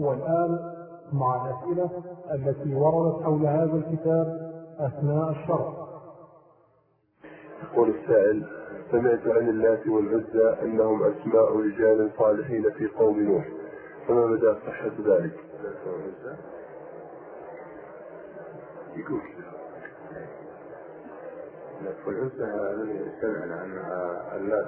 والآن مع الأسئلة التي وردت حول هذا الكتاب أثناء الشرح. يقول السائل: سمعت عن اللات والعزى أنهم أسماء رجال صالحين في قوم نوح، فما مدى صحة ذلك؟ يقول والعزى الذي سمعنا عنها اللات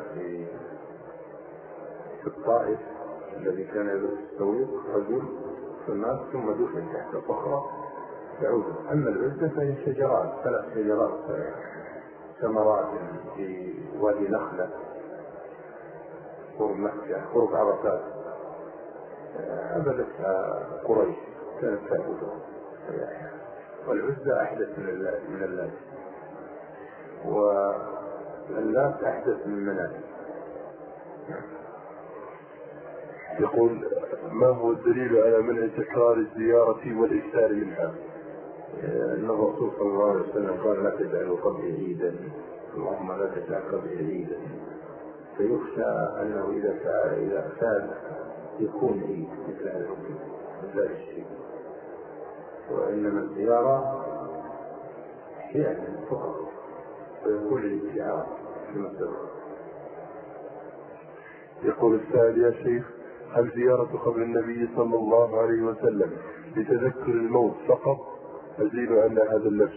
في الطائف الذي كان يدرس التويق رجل في الناس ثم دفن تحت صخرة تعود. أما العزى فهي شجرات، 3 شجرات ثمرات في وادي نخلة قرب مكة قرب عرفات، عبدتها قريش كانت تعبدها، والعزى أحدث من اللات، واللات أحدث من منات. يقول: ما هو الدليل على منع تكرار الزيارة والإكثار منها؟ أن الرسول صلى الله عليه وسلم قال: لا تجعلوا قبري عيدا، اللهم لا تجعل قبري عيدا، فيخشى أنه إذا فات يكون عيد مثل هذا الشيء. وإنما الزيارة أحيانا فقط ويكون الاتعاظ في مسألة. يقول السائل: يا شيخ، هل زيارة قبر النبي صلى الله عليه وسلم لتذكر الموت فقط تزيل عن هذا اللبس؟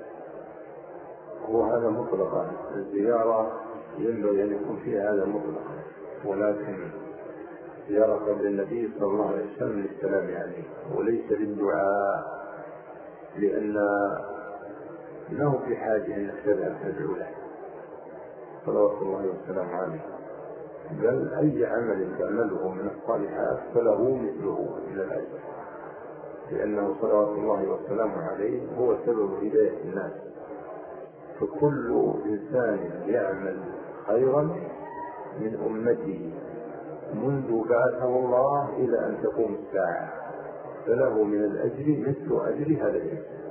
وهذا مطلقا، الزيارة ينبغي أن يكون فيها هذا مطلقا، ولكن زيارة قبر النبي صلى الله عليه وسلم للسلام عليه وليس للدعاء، لأن له في حاجة أن تذهب تدعو له صلوات الله وسلامه عليه، بل أي عمل تعمله من الصالحات فله مثله إلى الأجر، لأنه صلوات الله وسلامه عليه هو سبب هداية الناس. فكل إنسان يعمل خيرا من أمته منذ بعثه الله إلى أن تقوم الساعة فله من الأجر مثل أجر هذا الإنسان.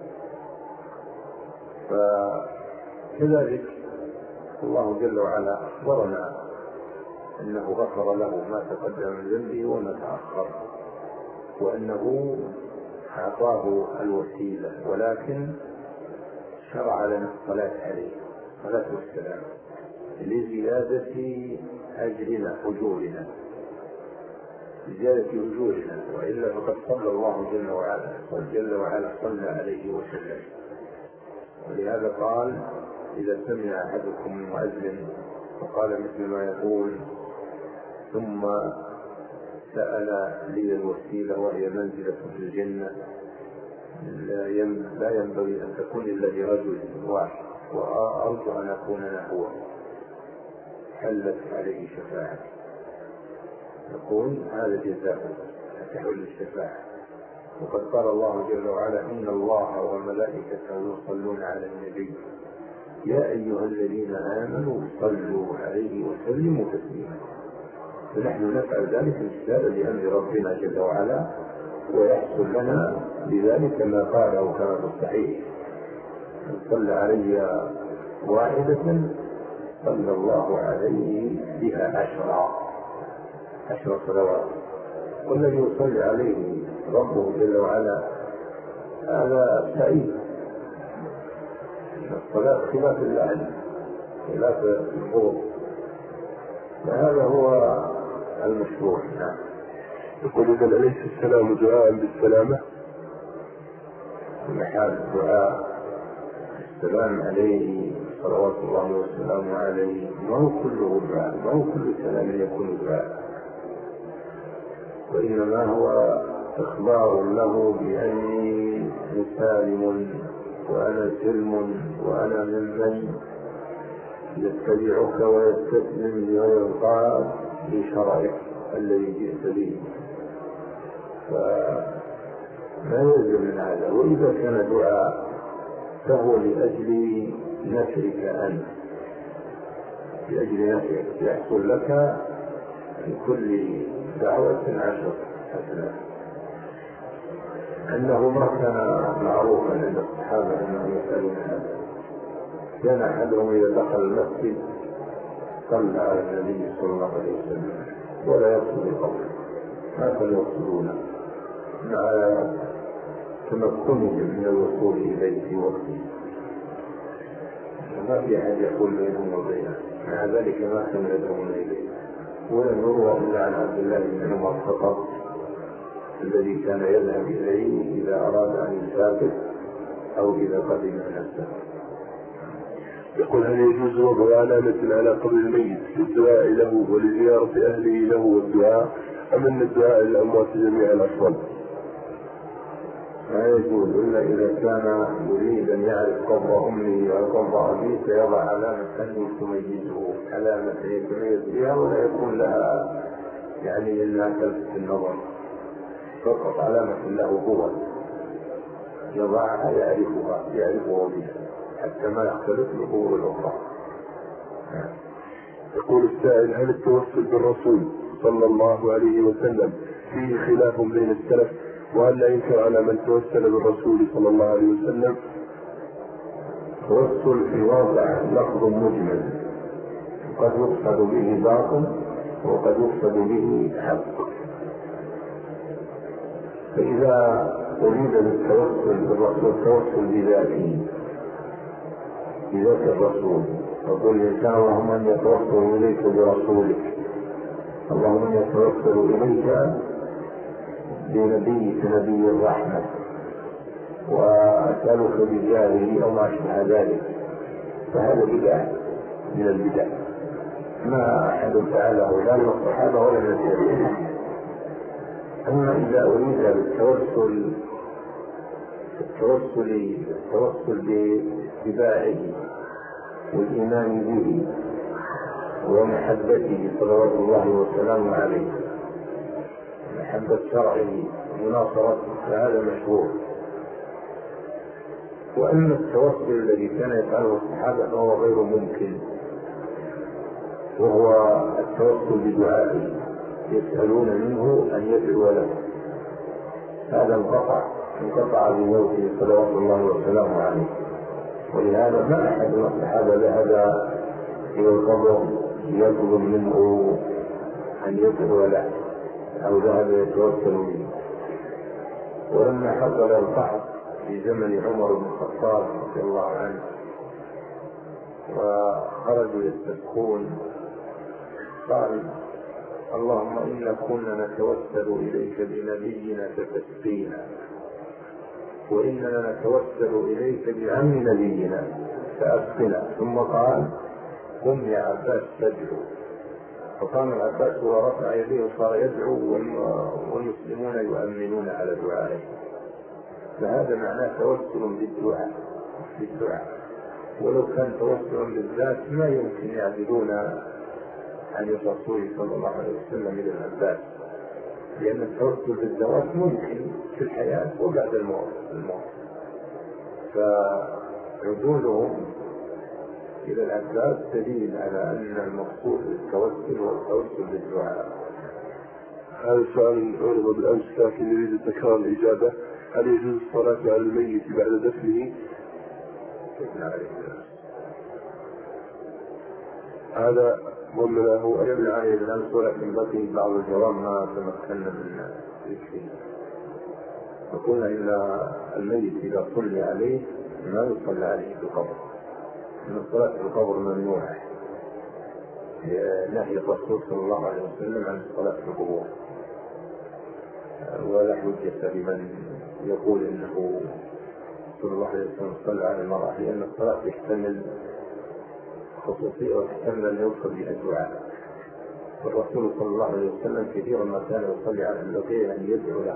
فكذلك الله جل وعلا أخبرنا أنه غفر له ما تقدم من ذنبه وما تأخر، وأنه أعطاه الوسيلة، ولكن شرع لنا الصلاة عليه الصلاة والسلام لزيادة أجرنا أجورنا، لزيادة أجورنا، وإلا فقد صلى الله جل وعلا صلى عليه وسلم. ولهذا قال: إذا سمع أحدكم المؤذن فقال مثل ما يقول ثم سأل لي الوسيلة وهي منزلة في الجنة، لا ينبغي أن تكون إلا لرجل واحد، وأرجو أن أكون أنا هو، حلت عليه شفاعة. يقول هذا جزاء تحل الشفاعة. وقد قال الله جل وعلا: إن الله وملائكته يصلون على النبي يا أيها الذين آمنوا صلوا عليه وسلموا تسليما. فنحن نفعل ذلك امتثالا لأمر ربنا جل وعلا، ويحصل لنا بذلك ما قاله كما في الصحيح: من صلى علي واحدة صلى الله عليه بها 10 صلوات. والذي يصلي عليه ربه جل وعلا هذا سعيد. الصلاة خلاف اللعن خلاف البغض، فهذا هو المشروع. نعم. يقول: إذا أليس السلام دعاء بالسلامة؟ محال الدعاء السلام عليه صلوات الله وسلامه عليه ما هو كله دعاء، ما هو كل سلام يكون دعاء، وإنما هو إخبار له بأني مسالم وأنا سلم وأنا ممن يتبعك ويستسلم وينقاد بشرعك الذي جئت به، فما يلزم من هذا. وإذا كان دعاء فهو لأجل نفعك أنت، لأجل نفعك يحصل لك في كل دعوة 10 حسنات. أنه ما كان معروفا عند الصحابة أنهم يسألون هذا. كان أحدهم إذا دخل المسجد صلى على النبي صلى الله عليه وسلم ولا يقصد القبر، ما كانوا يقصدونه، مع تمكنهم من الوصول إليه في وقته، ما في أحد يقول بينهم وبينه، مع ذلك ما كانوا يدعون إليه. ولم يروى إلا عن عبد الله بن عمر فقط الذي كان يذهب إليه إذا أراد أن يسافر أو إذا قدم من السفر. يقول: هل يجوز وضع علامة على قبر الميت للدعاء له ولزيارة أهله له والدعاء، أم أن الدعاء للأموات جميعا أفضل؟ لا يجوز إلا إذا كان يريد أن يعرف قبر أمه أو قبر أبيه فيضع علامة تميزه، علامة يتميز بها ولا يكون لها يعني إلا تلفت النظر، فقط علامة له هو يضعها يعرفه بها حتى ما يختلف الأمور الأخرى. يقول السائل: هل التوسل بالرسول صلى الله عليه وسلم فيه خلاف بين السلف؟ وهل لا ينكر على من توسل بالرسول صلى الله عليه وسلم؟ التوسل في واقع لفظ مجمل، قد يقصد به باطل وقد يقصد به حق. فإذا أريد بالتوسل بالرسول التوسل بذاته بذات الرسول، يقول الإنسان: اللهم إني يتوسل إليك برسولك، اللهم إني يتوسل إليك بنبيك نبي الرحمة وأسألك بجاهه أو ما أشبه ذلك، فهذا بدعة من البدع ما أحد فعله لا من الصحابة ولا من التابعين. أما إذا أريد بالتوسل باتباعه والإيمان به ومحبته صلوات الله وسلامه عليه، محبة شرعه ومناصرته، فهذا مشروع. وأما التوسل الذي كان يفعله الصحابة فهو غير ممكن، وهو التوسل بدعائه، يسألون منه أن يدعو له، هذا انقطع بموته صلوات الله وسلامه عليه. ولهذا ما أحد من الصحابة ذهب إلى القبر يطلب منه أن يدعو له أو ذهب يتوسل منه. ولما حصل القحط في زمن عمر بن الخطاب رضي الله عنه وخرجوا يستسقون، قال: اللهم إنا كنا نتوسل إليك بنبينا فتسقينا، وإننا نتوسل إليك بعم نبينا فأسقنا. ثم قال: قم يا عباس تدعو. فقام العباس ورفع يديه وصار يدعو والمسلمون يؤمنون على دعائه. فهذا معناه توسل بالدعاء، ولو كان توسل بالذات ما يمكن يعدلون عن الرسول صلى الله عليه وسلم إلى العباس، لأن التوسل بالذوات ممكن في الحياة وبعد الموت. فعدولهم إلى العباس دليل على أن المقصود بالتوسل هو التوسل بالدعاء. هذا سؤال عرض بالأمس لكن نريد تكرار الإجابة: هل يجوز الصلاة على الميت بعد دفنه؟ هذا ضمنه يبنى عليه الأمس، ولكن بقي بعض الجواب ما تمكنا من ذكره. فقلنا إن الميت إذا صلي عليه ما يصلى عليه في القبر، إن الصلاة في القبر ممنوعة لنهي الرسول صلى الله عليه وسلم عن الصلاة في القبور. ولا حجة لمن يقول إنه صلى الله عليه وسلم صلى على المرأة، لأن الصلاة تحتمل خصوصية وتحتمل أن يوصل بها الدعاء. والرسول صلى الله عليه وسلم كثيرا ما كان يصلي على البقيع أن يدعو له،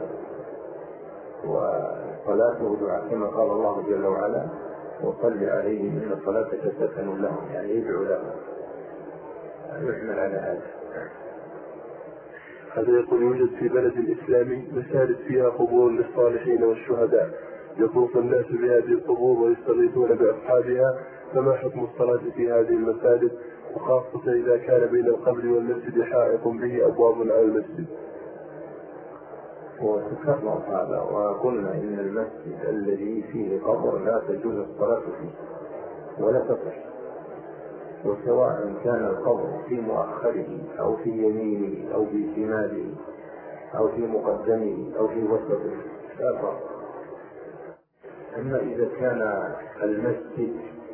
وصلاته دعاء كما قال الله جل وعلا: وصل عليهم إن صلاتك سكن لهم، يعني يدعو لهم، يحمل على هذا. هذا يقول: يوجد في بلد إسلامي مساجد فيها قبور للصالحين والشهداء، يطوف الناس بهذه القبور ويستغيثون بأصحابها، فما حكم الصلاة في هذه المساجد، وخاصة إذا كان بين القبر والمسجد حائط به أبواب على المسجد؟ وتكرر هذا، وقلنا إن المسجد الذي فيه قبر لا تجوز الصلاة فيه ولا تصح، وسواء كان القبر في مؤخره أو في يمينه أو في شماله أو في مقدمه أو في وسطه لا فرق. أما إذا كان المسجد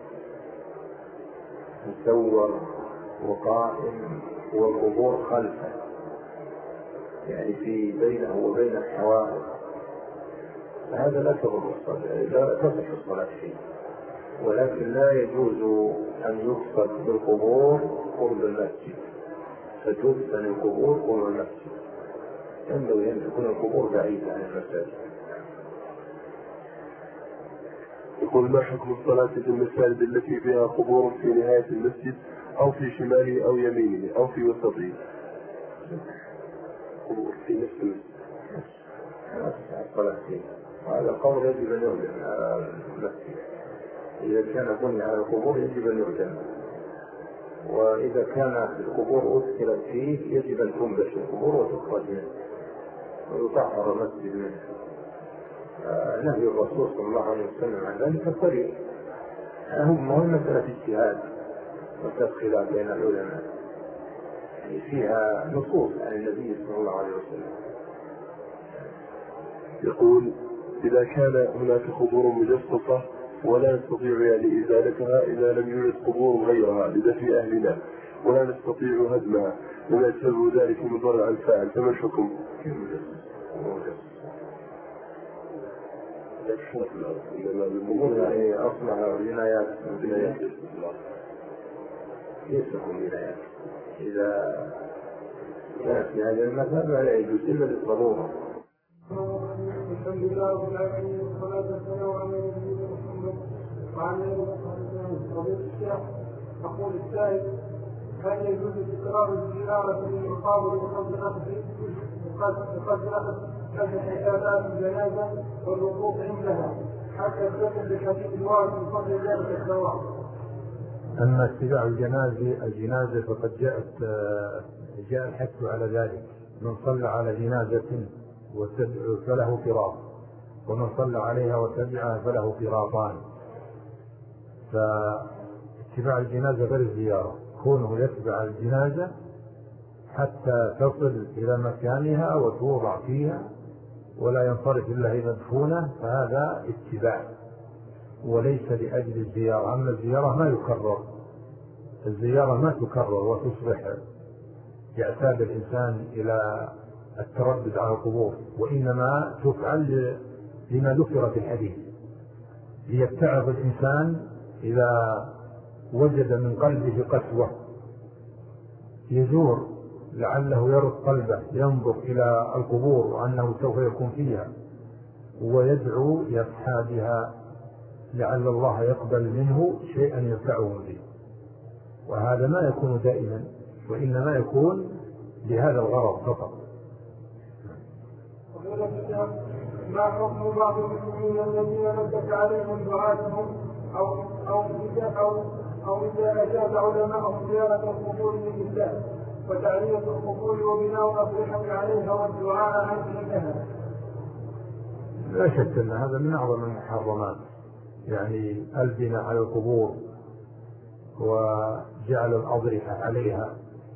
مصور وقائم والقبور خلفه، يعني في بينه وبين الحوائط، فهذا لا تصح الصلاة فيه. ولكن لا يجوز أن يقصد بالقبور قرب المسجد، فتدفن القبور قرب المسجد، ينبغي أن تكون القبور بعيدة عن المساجد. يقول: ما حكم الصلاة في المساجد التي فيها قبور في نهاية المسجد أو في شماله أو يمينه أو في وسطه؟ قبور في نفس المسجد لا تصح الصلاة فيه، هذا القول يجب أن يردم على المسجد. إذا كان بني على القبور يجب أن يردم، وإذا كان القبور أدخلت فيه يجب أن تنبش القبور وتخرج منه ويطهر المسجد منه. نهي الرسول صلى الله عليه وسلم عن ذلك صريح. هم مسألة اجتهاد وتدخل بين العلماء، يعني فيها نصوص عن النبي صلى الله عليه وسلم. يقول: إذا كان هناك قبور مجصصة ولا نستطيع يعني إزالتها إذا لم يوجد قبور غيرها لدفن أهلنا ولا نستطيع هدمها ولا يسبب ذلك مضر على الفاعل، فما الحكم؟ يعني أصلها جنايات ليس هم جنايات. إذا كانت في هذا المذهب لا يجوز إلا للضرورة. الحمد لله رب العالمين والصلاة والسلام على نبينا محمد وعلى آله وصحبه أجمعين. فضيلة الشيخ، أقول السائل: هل يجوز تكرار الزيارة للمقابر بقصد أخذ حسابات الجنازة والوقوف عندها حتى تكون بالحديث الوارد من فضل ذلك الثواب؟ أما اتباع الجنازة فقد جاء الحث على ذلك. من صلى على جنازة فله قراط، ومن صلى عليها وتبعها فله قراطان. فاتباع الجنازة غير الزيارة، كونه يتبع الجنازة حتى تصل إلى مكانها وتوضع فيها ولا ينصرف إلا إذا مدفونة، فهذا اتباع وليس لأجل الزيارة. أما الزيارة ما يكرر، الزيارة ما تكرر وتصبح يعتاد الإنسان إلى التردد على القبور، وإنما تفعل لما ذكر في الحديث، ليتعظ الإنسان إذا وجد من قلبه قسوة يزور لعله يرد قلبه، ينظر إلى القبور وأنه سوف يكون فيها ويدعو لأصحابها لعل الله يقبل منه شيئا ينفعهم به. وهذا ما يكون دائما، وإنما يكون لهذا الغرض فقط. ما حكم بعض المسلمين الذين نزلت عليهم دعاتهم أو إذا أجاز علماء زيارة القبور للإسلام وتعلية القبور وبناء الأضرحة عليها والدعاء عندها؟ لا شك أن هذا من أعظم المحرمات، يعني البناء على القبور وجعل الأضرحة عليها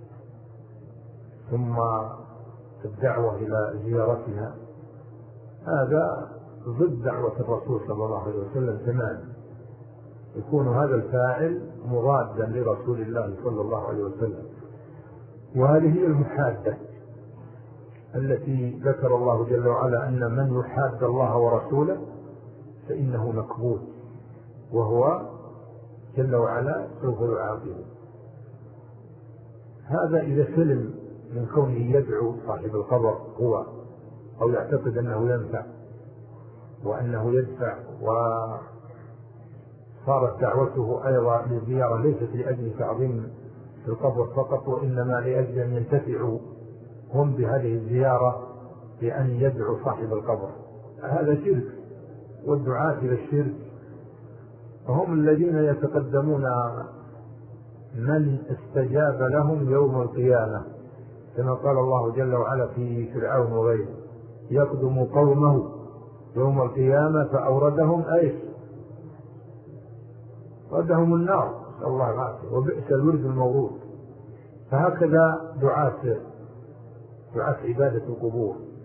ثم الدعوة إلى زيارتها، هذا ضد دعوة الرسول صلى الله عليه وسلم تماما. يكون هذا الفاعل مضادا لرسول الله صلى الله عليه وسلم. وهذه هي المحادة التي ذكر الله جل وعلا أن من يحاد الله ورسوله فإنه مكبوت، وهو جل وعلا سوف يعاقبه. هذا إذا سلم من كونه يدعو صاحب القبر هو، أو يعتقد أنه ينفع وأنه يدفع، وصارت دعوته أيضا للزيارة ليست لأجل تعظيم القبر فقط، وإنما لأجل أن ينتفعوا هم بهذه الزيارة بأن يدعو صاحب القبر. هذا شرك، والدعاة إلى الشرك هم الذين يتقدمون من استجاب لهم يوم القيامة، كما قال الله جل وعلا في فرعون وغيره: يقدم قومه يوم القيامة فأوردهم ردهم النار، نسأل الله العافية، وبئس الورد المورود. فهكذا دعاة عبادة القبور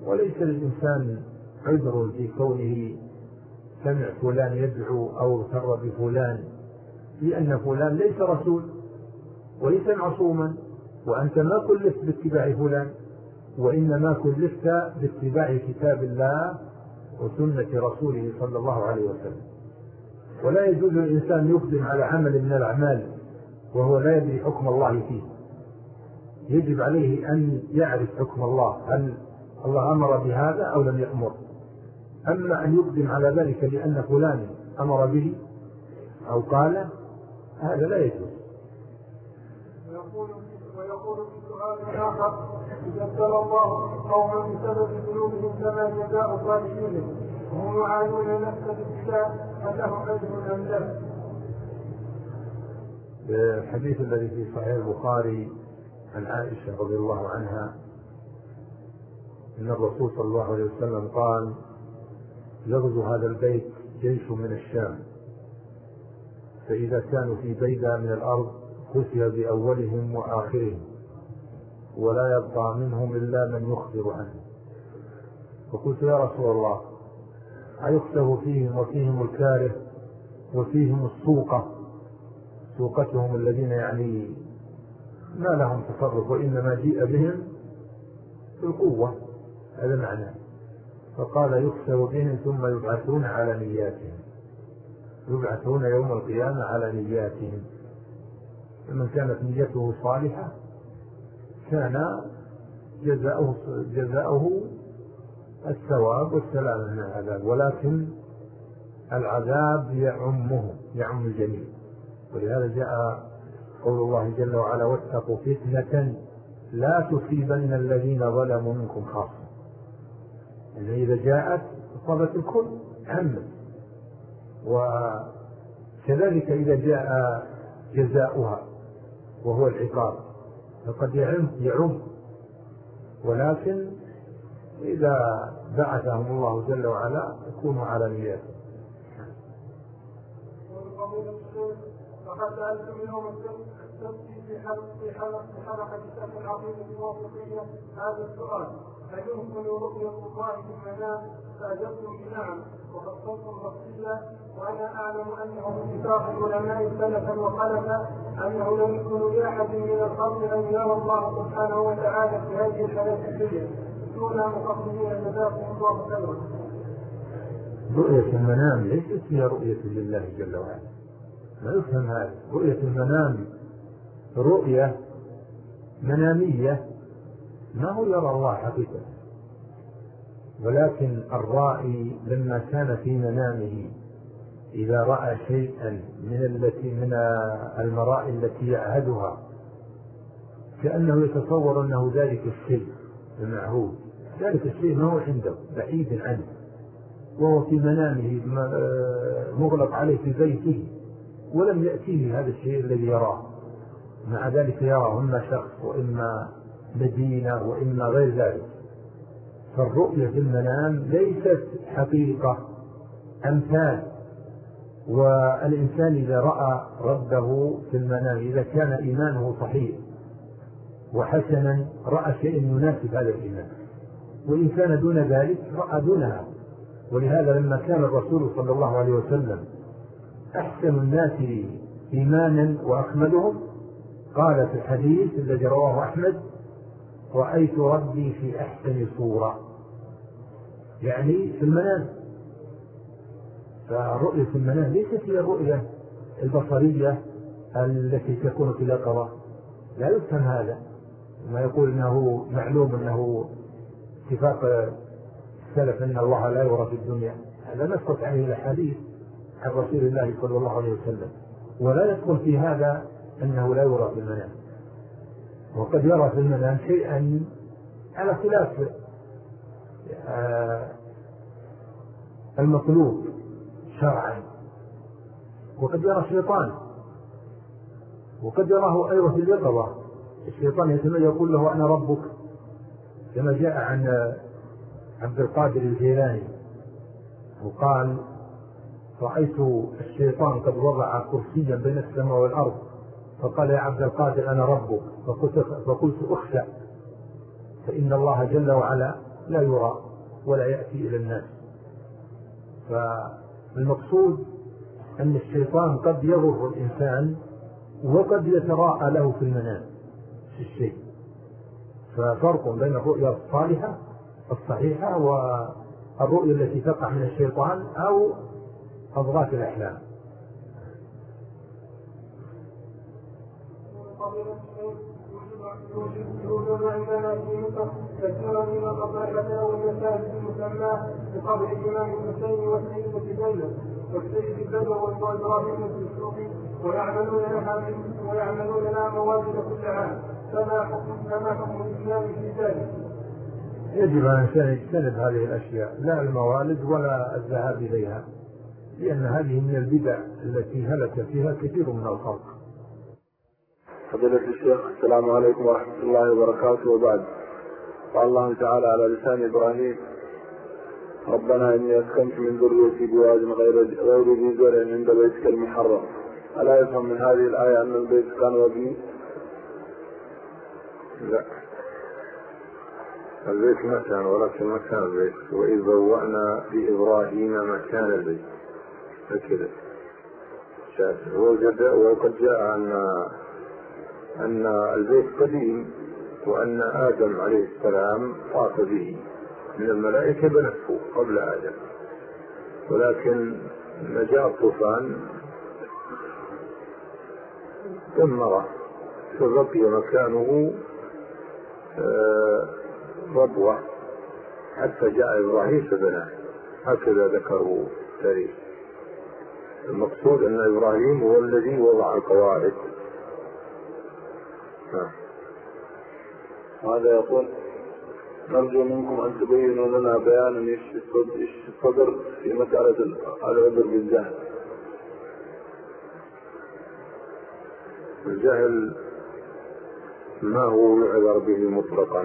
وليس للإنسان عذر في كونه سمع فلان يدعو أو اغتر بفلان، لأن فلان ليس رسول وليس معصوما، وأنت ما كلفت باتباع فلان، وإنما كلفت باتباع كتاب الله وسنة رسوله صلى الله عليه وسلم. ولا يجوز للإنسان يقدم على عمل من الأعمال وهو لا يدري حكم الله فيه. يجب عليه أن يعرف حكم الله، هل الله أمر بهذا أو لم يأمر. أما أن يقدم على ذلك لأن فلان أمر به أو قال، هذا لا يجوز. ويقول في سؤال آخر: إذا ابتلى الله قوما بسبب ذنوبهم فما جزاء صالحين وهم يعانون نفس الابتلاء فلهم أجر أم لا؟ الحديث الذي في صحيح البخاري عن عائشة رضي الله عنها إن الرسول صلى الله عليه وسلم قال: يغزو هذا البيت جيش من الشام، فإذا كانوا في بيدة من الأرض خسي بأولهم وآخرهم ولا يبقى منهم إلا من يخبر عنه. فقلت: يا رسول الله، أيخسف فيهم وفيهم الكاره وفيهم السوقة، سوقتهم الذين يعني ما لهم تصرف وإنما جيء بهم بالقوة، هذا معناه. فقال: يخسف بهم ثم يبعثون على نياتهم، يبعثون يوم القيامة على نياتهم، فمن كانت نيته صالحة كان جزاؤه الثواب والسلام من العذاب، ولكن العذاب يعم الجميع. ولهذا جاء قول الله جل وعلا: واتقوا فتنة لا تصيبن الذين ظلموا منكم خاصة. يعني إذا جاءت أصابت الكل عمت. وكذلك إذا جاء جزاؤها وهو العقاب فقد يعم، ولكن إذا بعثهم الله جل وعلا يكونوا على نياته. فقد سألتم يوم السبت في حلقة السبت العظيمة الوافقية هذا السؤال: هل يمكن رؤية الله في المنام؟ فأجبتم بنعم وفصلتم تفصيلا، وأنا أعلم أنه اتفاق العلماء سلفا وخلفا أنه لا يمكن لأحد من الخلق أن يرى الله سبحانه وتعالى في هذه الحياة الدنيا دون مقصدين. جزاكم الله خيرا. رؤية المنام ليست هي رؤية لله جل وعلا، لا يفهم هذا. رؤية المنام رؤية منامية، ما هو يرى الله حقيقة، ولكن الرائي لما كان في منامه إذا رأى شيئا من المرائي التي يعهدها كأنه يتصور أنه ذلك الشيء المعهود، ذلك الشيء ما هو عنده بعيد عنه، وهو في منامه مغلق عليه في بيته ولم يأتيه هذا الشيء الذي يراه. مع ذلك يراه إما شخص وإما مدينة وإما غير ذلك. فالرؤية في المنام ليست حقيقة، أمثال. والإنسان إذا رأى ربه في المنام إذا كان إيمانه صحيح وحسنا رأى شيء يناسب هذا الإيمان، وإن كان دون ذلك رأى دونها. ولهذا لما كان الرسول صلى الله عليه وسلم أحسن الناس إيمانا وأكملهم قال في الحديث الذي رواه أحمد: رأيت ربي في أحسن صورة، يعني في المنام. فالرؤية في المنام ليست هي الرؤية البصرية التي تكون في اليقظة، لا يفهم هذا. ما يقول أنه معلوم أنه اتفاق السلف أن الله لا يرى في الدنيا، هذا نسقط عليه الحديث عن رسول الله صلى الله عليه وسلم، ولا يدخل في هذا أنه لا يرى في المنام. وقد يرى في المنام شيئا على خلاف المطلوب شرعا، وقد يرى الشيطان، وقد يراه أيضا في اليقظة. الشيطان يقول له: أنا ربك، كما جاء عن عبد القادر الجيلاني وقال: رأيت الشيطان قد وضع كرسيا بين السماء والأرض فقال: يا عبد القادر أنا ربك، فقلت: أخشى، فإن الله جل وعلا لا يرى ولا يأتي إلى الناس. فالمقصود أن الشيطان قد يغر الإنسان وقد يتراءى له في المنام في الشيء، ففرق بين الرؤيا الصالحة الصحيحة والرؤيا التي تقع من الشيطان أو أضغاث الأحلام. يوجد عندنا في مصر كثيرا من الأضرحة والمساجد المسمى بقبر الإمام الحسين والسيدة زينب والسيد بدر وإبراهيم الدسوقي ويعملون لها موالد كل عام، فما حكم الإسلام في ذلك؟ يجب أن يجتنب هذه الأشياء، لا الموالد ولا الذهاب إليها، لأن هذه من البدع التي هلك فيها كثير من الخلق. فضيلة الشيخ، السلام عليكم ورحمة الله وبركاته. وبعد، قال الله تعالى على لسان إبراهيم: ربنا إني أسكنت من ذريتي بواد غير ذي زرع عند بيتك المحرم. ألا يفهم من هذه الآية أن البيت كان وبي؟ لا، البيت مكان ولكن مكان البيت، وإذ بوأنا لإبراهيم مكان البيت هكذا. وقد جاء أن البيت قديم، وأن آدم عليه السلام طاف به من الملائكة بنفسه قبل آدم، ولكن جاء الطوفان دمره فبقي مكانه ربوة حتى جاء إبراهيم فبناه، هكذا ذكره التاريخ. المقصود أن إبراهيم هو الذي وضع القواعد. هذا يقول: نرجو منكم أن تبينوا لنا بيانا يشفي الصدر في مسألة العذر بالجهل. الجهل ما هو يعذر به مطلقا،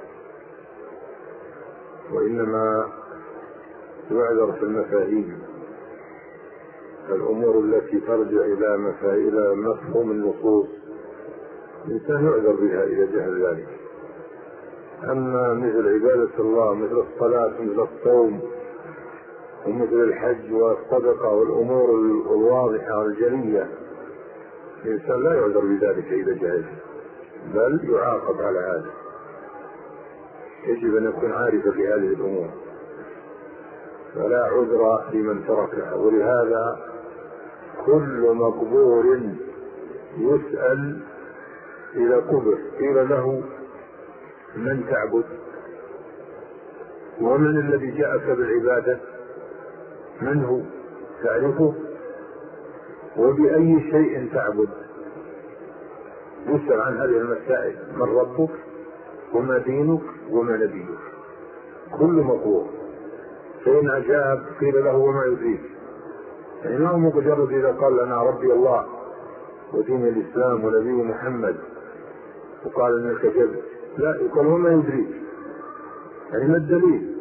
وإنما يعذر في المفاهيم، الأمور التي ترجع إلى مفهوم النصوص الإنسان يعذر بها إذا جهل ذلك. أما مثل عبادة الله، مثل الصلاة، مثل الصوم، ومثل الحج والصدقة والأمور الواضحة والجلية، الإنسان لا يعذر بذلك إذا جهل، بل يعاقب على هذا. يجب أن يكون عارفا بهذه الأمور، فلا عذر لمن تركها. ولهذا كل مقبور يسأل إذا قبر قيل له: من تعبد؟ ومن الذي جاءك بالعبادة؟ من هو؟ تعرفه؟ وبأي شيء تعبد؟ يسأل عن هذه المسائل: من ربك؟ وما دينك؟ وما نبيك؟ كل مقبور. فإن أجاب قيل له: وما يدريك؟ يعني ما هو مجرد إذا قال: أنا ربي الله ودين الإسلام ونبي محمد، وقال إنك كذب، لا، يقول: وما يدريك؟ يعني ما الدليل؟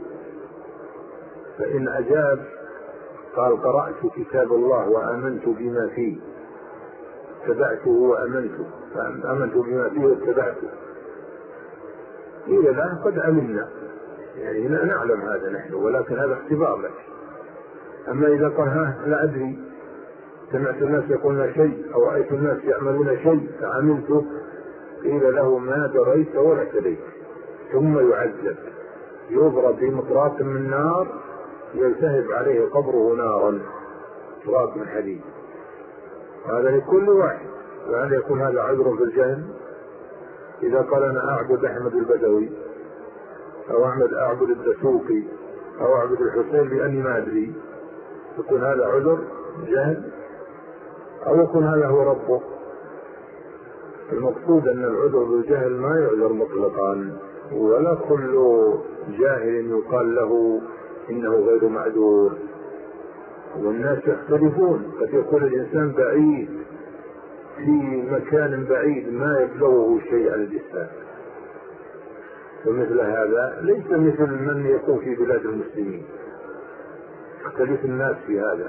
فإن أجاب قال: قرأت كتاب الله وآمنت بما فيه، اتبعته وآمنته، فآمنت بما فيه واتبعته. إذا لا قد علمنا، يعني لا نعلم هذا نحن، ولكن هذا اختبار لك. أما إذا قال: لا أدري، سمعت الناس يقولون شيء أو رأيت الناس يعملون شيء فعملته، قيل له: ما دريت ولا اهتديت. ثم يعذب، يضرب بمطراق من نار يلتهب عليه قبره نارا، مطراق من حديد. هذا لكل واحد. وهل يكون هذا عذر في الجهل؟ إذا قال: أنا أعبد أحمد البدوي، أو أعبد الدسوقي، أو أعبد الحسين بأني ما أدري، يكون هذا عذر جهل؟ أو يكون هذا هو ربه؟ المقصود أن العذر بالجهل ما يعذر مطلقا، ولا كل جاهل يقال له إنه غير معذور. والناس يختلفون، قد يكون الإنسان بعيد في مكان بعيد ما يبلغه شيء عن الإسلام، ومثل هذا ليس مثل من يكون في بلاد المسلمين، يختلف الناس في هذا.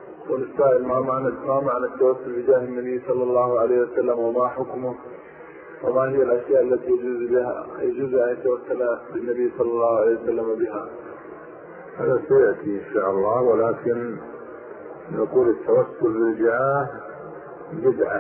والسائل: ما معنى التوسل بجاه النبي صلى الله عليه وسلم وما حكمه؟ وما هي الأشياء التي يجوز أن يتوسل بالنبي صلى الله عليه وسلم بها؟ هذا سيأتي إن شاء الله، ولكن نقول التوسل بالجاه بدعة،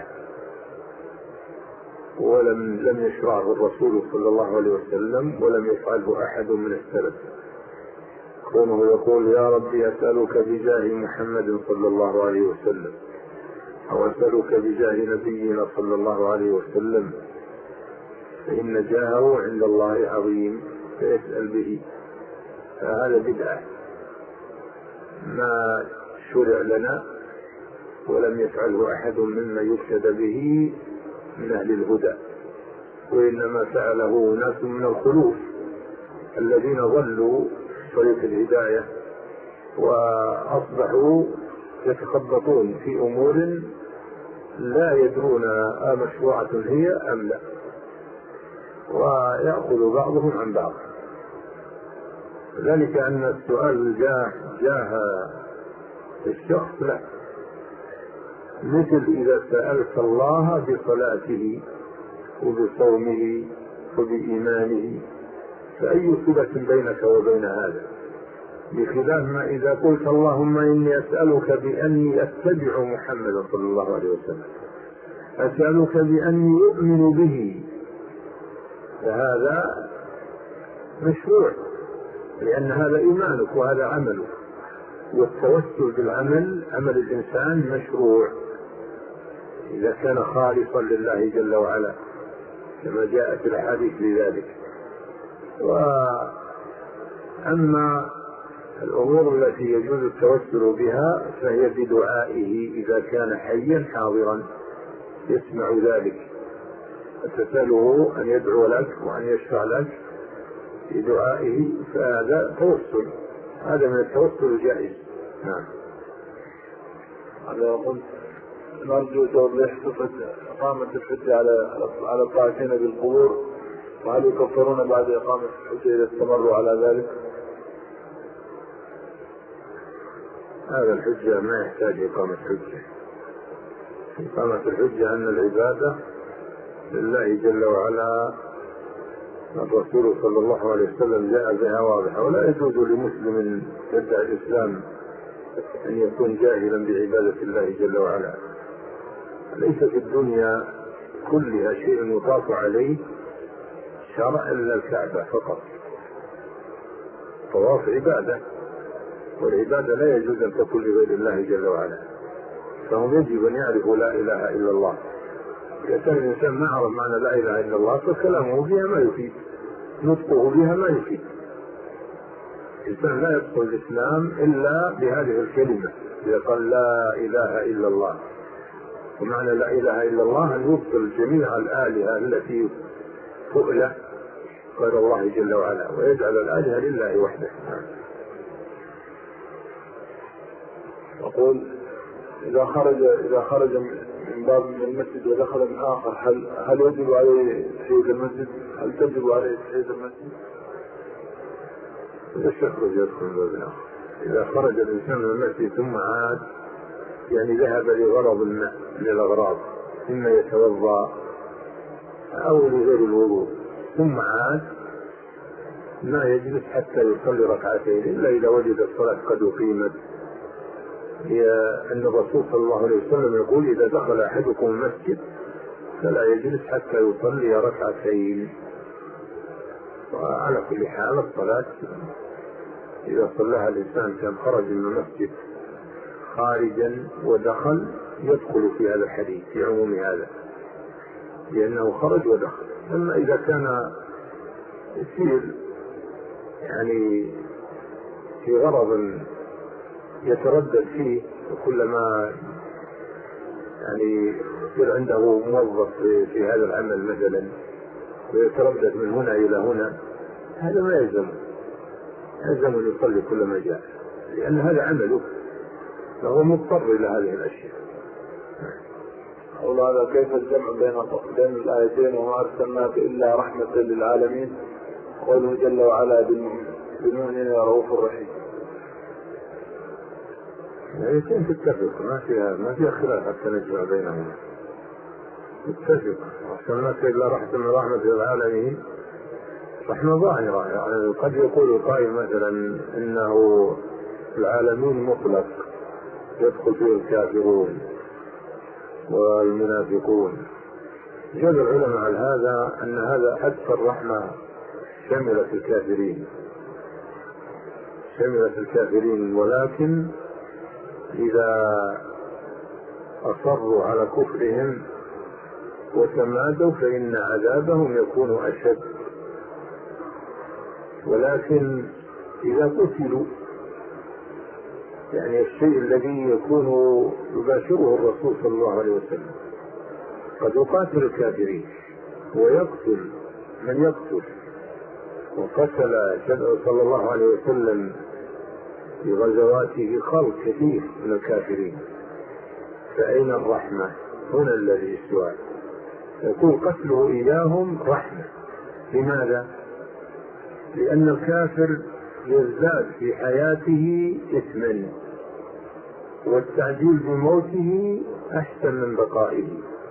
لم يشرعه الرسول صلى الله عليه وسلم ولم يفعله أحد من السلف. كونه يقول يا ربي أسألك بجاه محمد صلى الله عليه وسلم، أو أسألك بجاه نبينا صلى الله عليه وسلم، فإن جاهه عند الله عظيم فيسأل به، فهذا بدعة ما شرع لنا ولم يفعله أحد ممن يقتدى به من أهل الهدى، وإنما فعله ناس من الخلوف الذين ضلوا طريق الهداية وأصبحوا يتخبطون في أمور لا يدرون مشروعة هي أم لا، ويأخذ بعضهم عن بعض. ذلك أن السؤال جاه الشخص لا، مثل إذا سألت الله بصلاته وبصومه وبإيمانه، فأي صلة بينك وبين هذا؟ بخلاف ما إذا قلت اللهم إني أسألك بأني أتبع محمدا صلى الله عليه وسلم، أسألك بأني أؤمن به، فهذا مشروع، لأن هذا إيمانك وهذا عملك، والتوسل بالعمل عمل الإنسان مشروع إذا كان خالصا لله جل وعلا كما جاءت الأحاديث لذلك. وأما الأمور التي يجوز التوسل بها فهي بدعائه إذا كان حيا حاضرا يسمع ذلك، فتسأله أن يدعو لك وأن يشفع لك بدعائه، فهذا توسل، هذا من التوسل الجائز. نعم. أنا قلت نرجو توضيح صفة إقامة الحجة على الطائفين بالقبور، وهل يكفرون بعد إقامة الحجة إذا استمروا على ذلك؟ هذا الحجة ما يحتاج إقامة حجة. إقامة الحجة أن العبادة لله جل وعلا، الرسول صلى الله عليه وسلم جاء بها واضحة، ولا يجوز لمسلم يدعي الإسلام أن يكون جاهلا بعبادة الله جل وعلا. ليس في الدنيا كلها شيء يطاف عليه شرع إلا الكعبة فقط. طواف عبادة، والعبادة لا يجوز أن تكون لغير الله جل وعلا، فهم يجب أن يعرفوا لا إله إلا الله. إذا كان الإنسان ما عرف معنى لا إله إلا الله فكلامه بها ما يفيد، نطقه بها ما يفيد. الإنسان لا يدخل الإسلام إلا بهذه الكلمة، إذا قال لا إله إلا الله. ومعنى لا إله إلا الله أن يبطل جميع الآلهة التي تؤله غير الله جل وعلا، ويجعل الآلهة لله وحده. أقول إذا خرج من باب من المسجد ودخل من آخر، هل يجب عليه تحية المسجد؟ هل تجب عليه تحية المسجد؟ إذا يخرج يدخل من باب آخر. إذا خرج الإنسان من المسجد ثم عاد، يعني ذهب لغرض من الأغراض، إما يتوضأ أو لغير الوضوء، ثم عاد، ما يجلس حتى يصلي ركعتين إلا إذا وجد الصلاة قد أقيمت. هي أن الرسول صلى الله عليه وسلم يقول إذا دخل أحدكم المسجد فلا يجلس حتى يصلي ركعتين. وعلى كل حال الصلاة إذا صلىها الإنسان كان خرج من المسجد خارجا ودخل يدخل في هذا الحديث في عموم هذا، لأنه خرج ودخل. أما إذا كان يسير يعني في غرض يتردد فيه، وكلما يعني يصير عنده موظف في هذا العمل مثلا ويتردد من هنا إلى هنا، هذا ما يلزم أن يصلي كلما جاء، لأن هذا عمله فهو مضطر إلى هذه الأشياء. أقول هذا كيف الجمع بين الآيتين وما أرسلناك إلا رحمة للعالمين، قوله جل وعلا بالمؤمنين رؤوف رحيم؟ الآيتين تتفق، ما فيها خلاف حتى نجمع بينهما. متفق. أرسلناك إلا رحمة للعالمين، رحمة ظاهرة. يعني قد يقول القائل مثلا إنه العالمين مطلق يدخل فيه الكافرون والمنافقون. جاء العلماء على هذا أن هذا أكثر رحمة شملت الكافرين، ولكن إذا أصروا على كفرهم وتمادوا فإن عذابهم يكون أشد. ولكن إذا قتلوا، يعني الشيء الذي يكون يباشره الرسول صلى الله عليه وسلم، قد يقاتل الكافرين ويقتل من يقتل، وقتل صلى الله عليه وسلم في غزواته خلق كثير من الكافرين، فأين الرحمة؟ هنا الذي السؤال. يكون قتله إياهم رحمة. لماذا؟ لأن الكافر يزداد في حياته إثما، والتعجيل بموته أحسن من بقائه،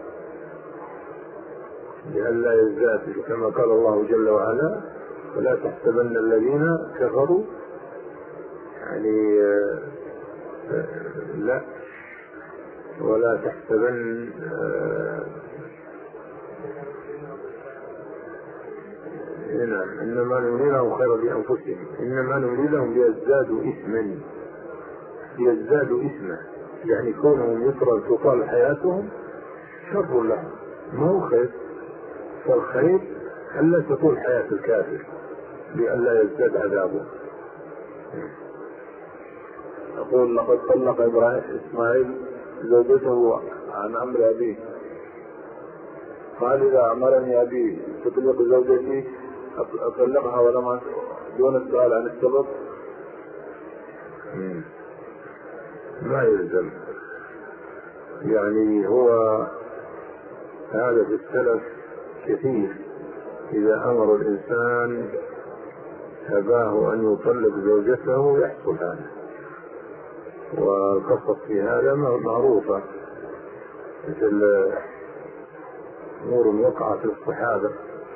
لئلا يزداد، كما قال الله جل وعلا: ولا تحسبن الذين كفروا، يعني لا، ولا تحسبن نعم، إنما نملي لهم خيرا لأنفسهم، إنما نملي لهم ليزدادوا إثما، يعني كونهم تطال حياتهم شر لهم، ما هو خير. فالخير ألا تطول حياة الكافر لئلا يزداد عذابه. يقول: لقد طلق إسماعيل زوجته عن أمر أبيه، قال: إذا أمرني أبي تطلق زوجتي أطلقها ولما دون السؤال عن السبب؟ ما يلزم. يعني هو هذا في السلف كثير، إذا أمر الإنسان أباه أن يطلق زوجته يحصل هذا، والقصص في هذا معروفة، مثل أمور وقعت في الصحابة.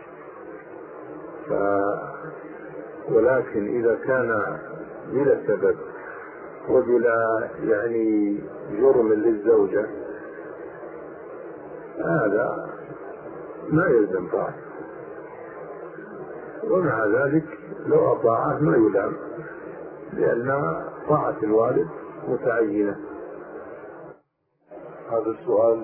ولكن إذا كان بلا سبب وبلا يعني جرم للزوجة، هذا ما يلزم طاعة، ومع ذلك لو أطاعه ما يلام، لأن طاعة الوالد متعينة. هذا السؤال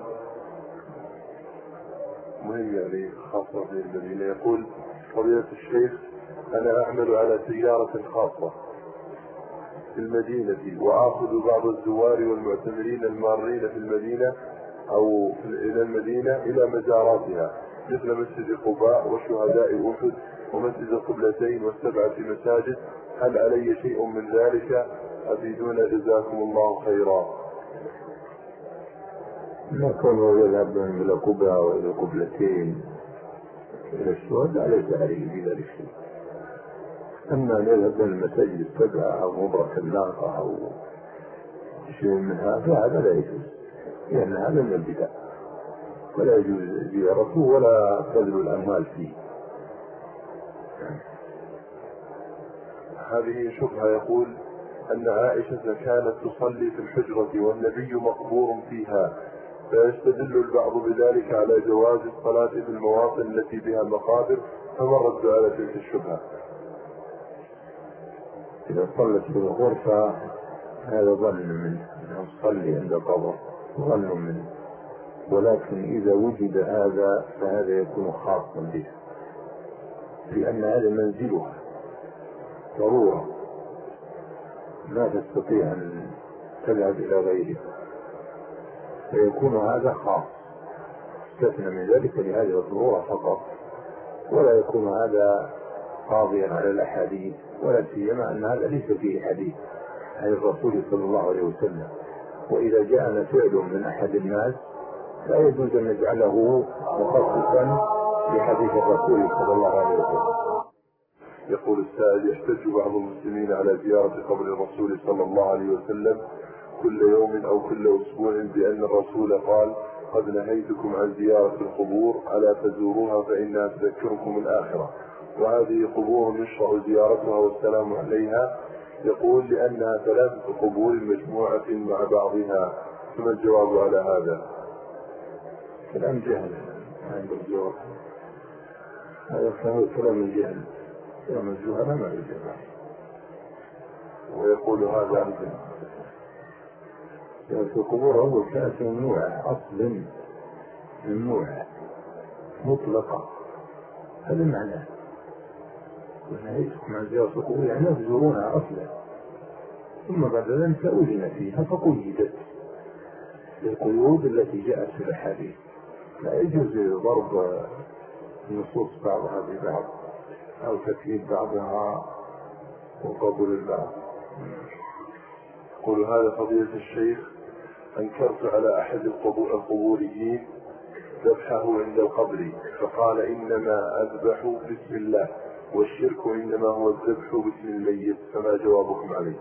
مهم يعني خاصة في المدينة. يقول: فضيلة الشيخ، أنا أعمل على سيارة خاصة في المدينة، وآخذ بعض الزوار والمعتمرين المارين في المدينة أو إلى المدينة إلى مزاراتها، مثل مسجد قباء وشهداء أحد ومسجد القبلتين والسبعة مساجد. هل علي شيء من ذلك؟ أفيدونا جزاكم الله خيرا. ما كونه يذهب إلى قباء وإلى قبلتين إلى الشهداء ليس عليه بذلك شيء. أما أن يذهب إلى المساجد السبعة أو مبرك الناقة أو شيء من هذا فهذا لا يجوز، لأن هذا من البدع، ولا يجوز زيارته ولا بذل الأموال فيه. هذه شبهة. يقول أن عائشة كانت تصلي في الحجرة والنبي مقبور فيها، فيستدل البعض بذلك على جواز الصلاة في المواطن التي بها مقابر، فما الرد على تلك الشبهة؟ إذا صلت في الغرفة هذا ظن منه أنه تصلي عند قبر، ظن منه، ولكن إذا وجد هذا فهذا يكون خاصا بها، لأن هذا منزلها ضرورة، لا تستطيع أن تذهب إلى غيره، فيكون هذا خاص، استثنى من ذلك لهذه الضرورة فقط، ولا يكون هذا قاضيا على الأحاديث، ولا سيما أن هذا ليس فيه حديث عن الرسول صلى الله عليه وسلم. وإذا جاءنا فعل من أحد الناس لا يجوز أن نجعله مخصصا بحديث الرسول صلى الله عليه وسلم. يقول السائل: يحتج بعض المسلمين على زيارة قبر الرسول صلى الله عليه وسلم كل يوم أو كل أسبوع بأن الرسول قال وقد نهيتكم عن زيارة القبور ألا فزوروها فإنها تذكركم الآخرة، وهذه قبور يشرع زيارتها والسلام عليها. يقول لأنها 3 قبور مجموعة مع بعضها، فما الجواب على هذا؟ كلام جهل عند الجواب، هذا كلام الجهل، كلام الجهل ما يجب. ويقول هذا في القبور أول كانت ممنوعة أصلا، ممنوعة مطلقة، هذا معناه. ونهيتكم عن زيارة القبور يعني لا تزورونها أصلا، ثم بعد ذلك أذن فيها فقيدت بالقيود التي جاءت في الأحاديث. لا يجوز ضرب النصوص بعضها ببعض أو تكذيب بعضها وقبول البعض. يقول هذا فضيلة الشيخ، أنكرت على أحد القبوريين ذبحه عند القبر، فقال إنما أذبح بسم الله، والشرك إنما هو الذبح باسم الميت، فما جوابكم عليه؟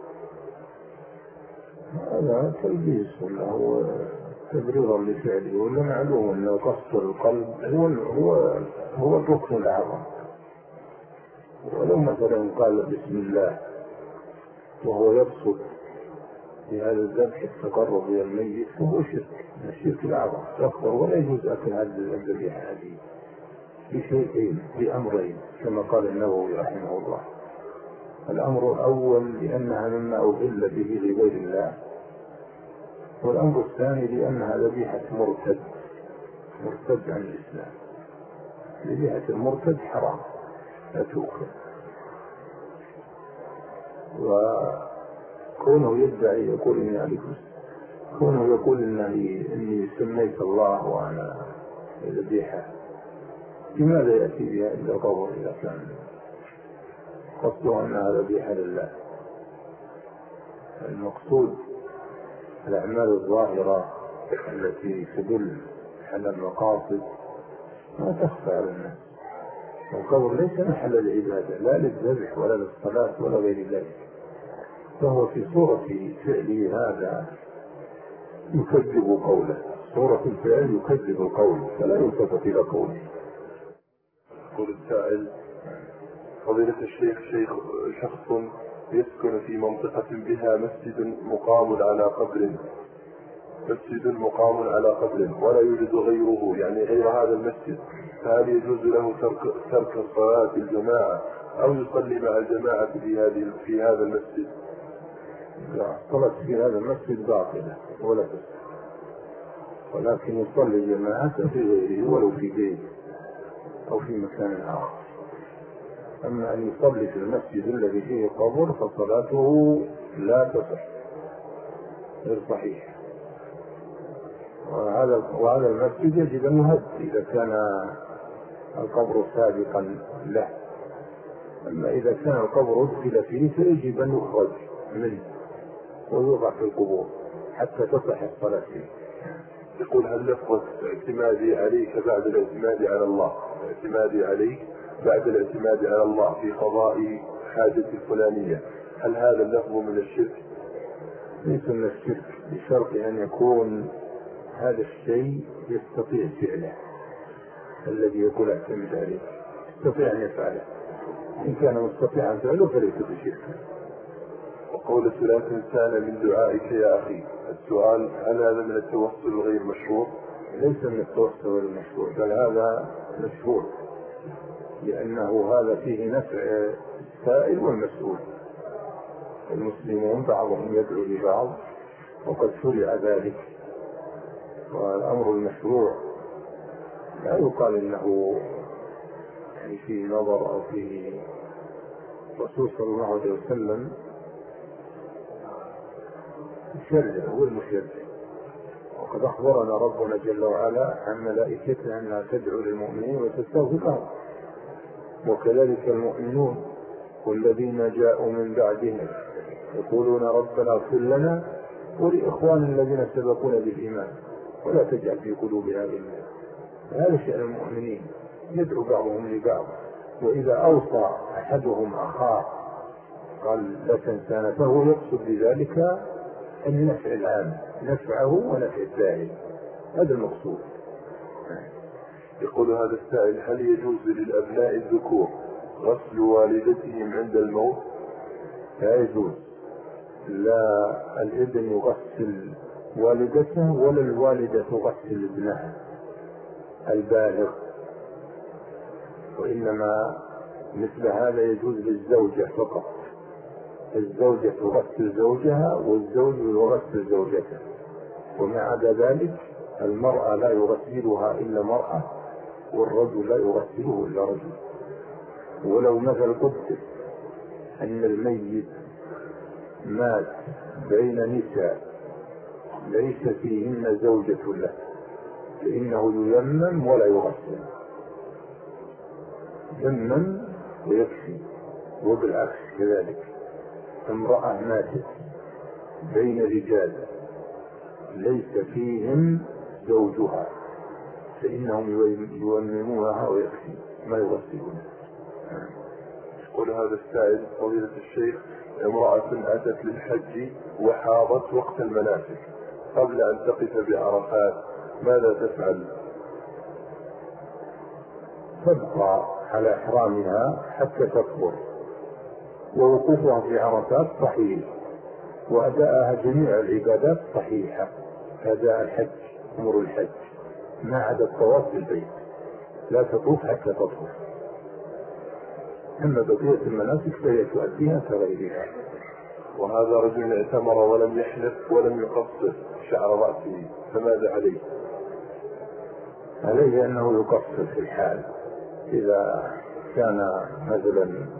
هذا تلبيس ولا هو تبرير لفعله، ولا معلوم أنه قصد القلب هو الركن الأعظم. ولو مثلا قال بسم الله وهو يقصد بهذا الذبح التقرب إلى الميت فهو شرك، الشرك الأعظم أكبر، ولا يجوز أكل هذه الذبيحة هذه بشيئين، بأمرين كما قال النووي رحمه الله. الأمر الأول لأنها مما أهل به لغير الله، والأمر الثاني لأنها ذبيحة مرتد عن الإسلام. ذبيحة المرتد حرام لا تؤكل، وكونه يدعي يقول إني عليكم، كونه يقول إني سميت الله وأنا ذبيحة، لماذا يأتي بها إلا القبر إذا كان قصده أنها ذبيحة لله؟ المقصود الأعمال الظاهرة التي تدل على المقاصد ما تخفى على الناس. القبر ليس محل العبادة لا للذبح ولا للصلاة ولا غير ذلك، فهو في صورة فعله هذا يكذب قوله، صورة الفعل يكذب القول فلا يلتفت إلى قوله. يقول السائل فضيلة الشيخ، شخص يسكن في منطقة بها مسجد مقام على قبر ولا يوجد غيره، يعني غير هذا المسجد، فهل يجوز له ترك الصلاة الجماعة أو يصلي مع الجماعة في هذا المسجد؟ لا، الصلاة في هذا المسجد باطلة ولا تصح، ولكن يصلي جماعة في غيره ولو في بيت أو في مكان آخر. أما أن يصلي في المسجد الذي فيه قبر فصلاته لا تصح، غير صحيح. وهذا المسجد يجب أن يهد إذا كان القبر سابقا له، أما إذا كان القبر أدخل فيه فيجب أن يخرج منه ويوضع في القبور حتى تصح الصلاة فيه. يقول هل لفظ اعتمادي عليك بعد الاعتماد على الله في قضاء حاجة الفلانية، هل هذا اللفظ من الشرك؟ ليس من الشرك، بشرط أن يكون هذا الشيء يستطيع فعله، الذي يقول اعتمد عليه يستطيع أن يفعله، إن كان مستطيعا فعله فليس بشرك. وقول لا تنسان من دعائك يا أخي، السؤال هل هذا من التوسل الغير مشروع؟ ليس من التوسل غير مشروع، بل هذا مشروع، لأنه هذا فيه نفع السائل والمسؤول. المسلمون بعضهم يدعو لبعض وقد شرع ذلك، والأمر المشروع لا يقال إنه يعني فيه نظر أو فيه. الرسول صلى الله عليه وسلم يشرع، هو المشرع، وقد أخبرنا ربنا جل وعلا عن ملائكته أنها تدعو للمؤمنين وتستغفر لهم، وكذلك المؤمنون والذين جاءوا من بعدهم يقولون ربنا اغفر لنا ولإخوان الذين سبقونا بالإيمان ولا تجعل في قلوبنا غلا. هذا شأن المؤمنين، يدعو بعضهم لبعض. وإذا أوصى أحدهم أخاه قال لا تنسانا، فهو يقصد بذلك النفع العام، نفعه ونفع الثاني، هذا المقصود. يقول هذا السائل: هل يجوز للأبناء الذكور غسل والدتهم عند الموت؟ لا يجوز، لا الابن يغسل والدته ولا الوالدة تغسل ابنها البالغ، وإنما مثل هذا يجوز للزوجة فقط. الزوجة تغسل زوجها والزوج يغسل زوجته، وما عدا ذلك المرأة لا يغسلها إلا مرأة والرجل لا يغسله إلا رجل. ولو مثل قدر أن الميت مات بين نساء ليس فيهن زوجة له فإنه ييمم ولا يغسل، ييمم ويكفي. وبالعكس كذلك امرأة ماتت بين رجال ليس فيهم زوجها فإنهم ييممونها ويكفي ما يغسلونها. يقول هذا السائل: فضيلة الشيخ، امرأة أتت للحج وحاضت وقت المناسك قبل أن تقف بعرفات، ماذا تفعل؟ تبقى على إحرامها حتى تطهر، ووقوفها في عرفات صحيح، وأداءها جميع العبادات صحيحة، أداء الحج أمر الحج ما عدا الطواف بالبيت، لا تطوف حتى تطهر. أما بقية المناسك فهي تؤديها كغيرها. وهذا رجل اعتمر ولم يحلق ولم يقصر شعر رأسه، فماذا عليه؟ عليه أنه يقصر في الحال، إذا كان مثلا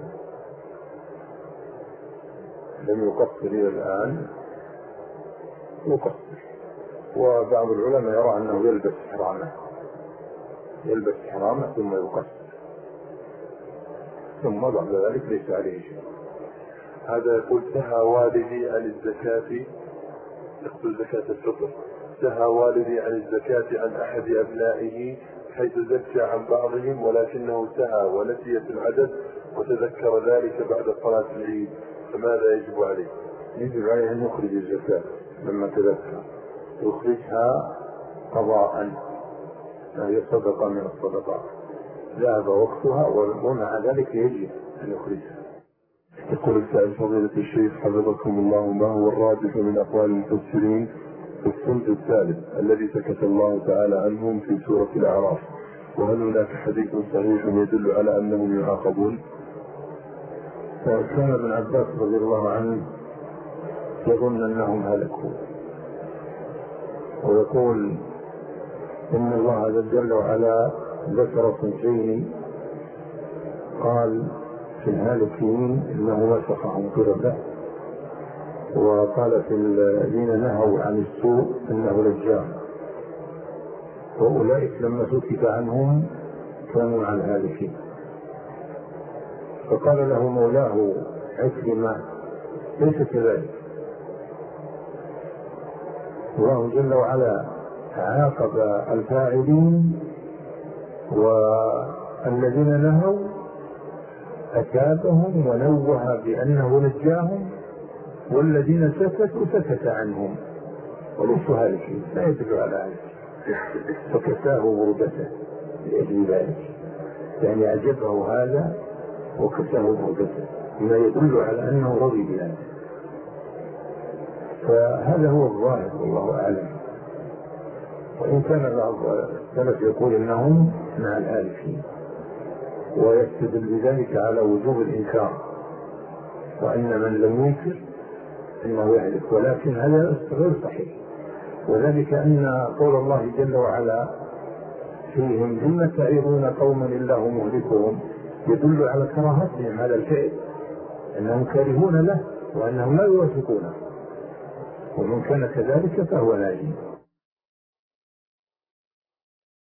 لم يقصر إلى الآن يقصر. وبعض العلماء يرى أنه يلبس حرامه ثم يقصر، ثم بعد ذلك ليس عليه شيء. هذا يقول: سهى والدي عن الزكاة، يقول زكاة الفطر، سهى والدي عن الزكاة عن أحد أبنائه حيث زكى عن بعضهم، ولكنه سهى ونسي في العدد وتذكر ذلك بعد صلاة العيد، فماذا يجب عليه؟ يجب عليه أن يخرج الزكاة لما تذكر، يخرجها قضاء، هي صدقة من الصدقات ذهب وقتها، ومع ذلك يجب أن يخرجها. يقول السائل: فضيلة الشيخ حفظكم الله، ما هو الراجح من أقوال المفسرين في الصنف الثالث الذي سكت الله تعالى عنهم في سورة الأعراف؟ وهل هناك حديث صحيح يدل على أنهم يعاقبون؟ كان ابن عباس رضي الله عنه يظن أنهم هلكوا، ويقول إن الله جل وعلا ذكر صنفين، قال في الهالكين إنه مسخهم قردة، وقال في الذين نهوا عن السوء إنه نجاهم، وأولئك لما سكت عنهم كانوا مع الهالكين. فقال له مولاه عكرمة: ليس كذلك، الله جل وعلا عاقب الفاعلين، والذين نهوا أثابهم ونوه بأنه نجاهم، والذين سكتوا سكت عنهم وليسوا هالكين، لا يدل على ذلك. فكساه بردته لأجل ذلك، يعني أعجبه هذا وكساه بردته، ما يدل على أنه رضي بذلك. فهذا هو الظاهر والله أعلم. وإن كان بعض السلف يقول إنهم مع الهالكين، ويستدل بذلك على وجوب الإنكار، وأن من لم ينكر إنه يهلك، ولكن هذا غير صحيح. وذلك أن قول الله جل وعلا فيهم: لم تعظون قوما الله مهلكهم، يدل على كراهتهم على الفعل، أنهم كارهون له وأنهم لا يوافقونه، ومن كان كذلك فهو ناجي.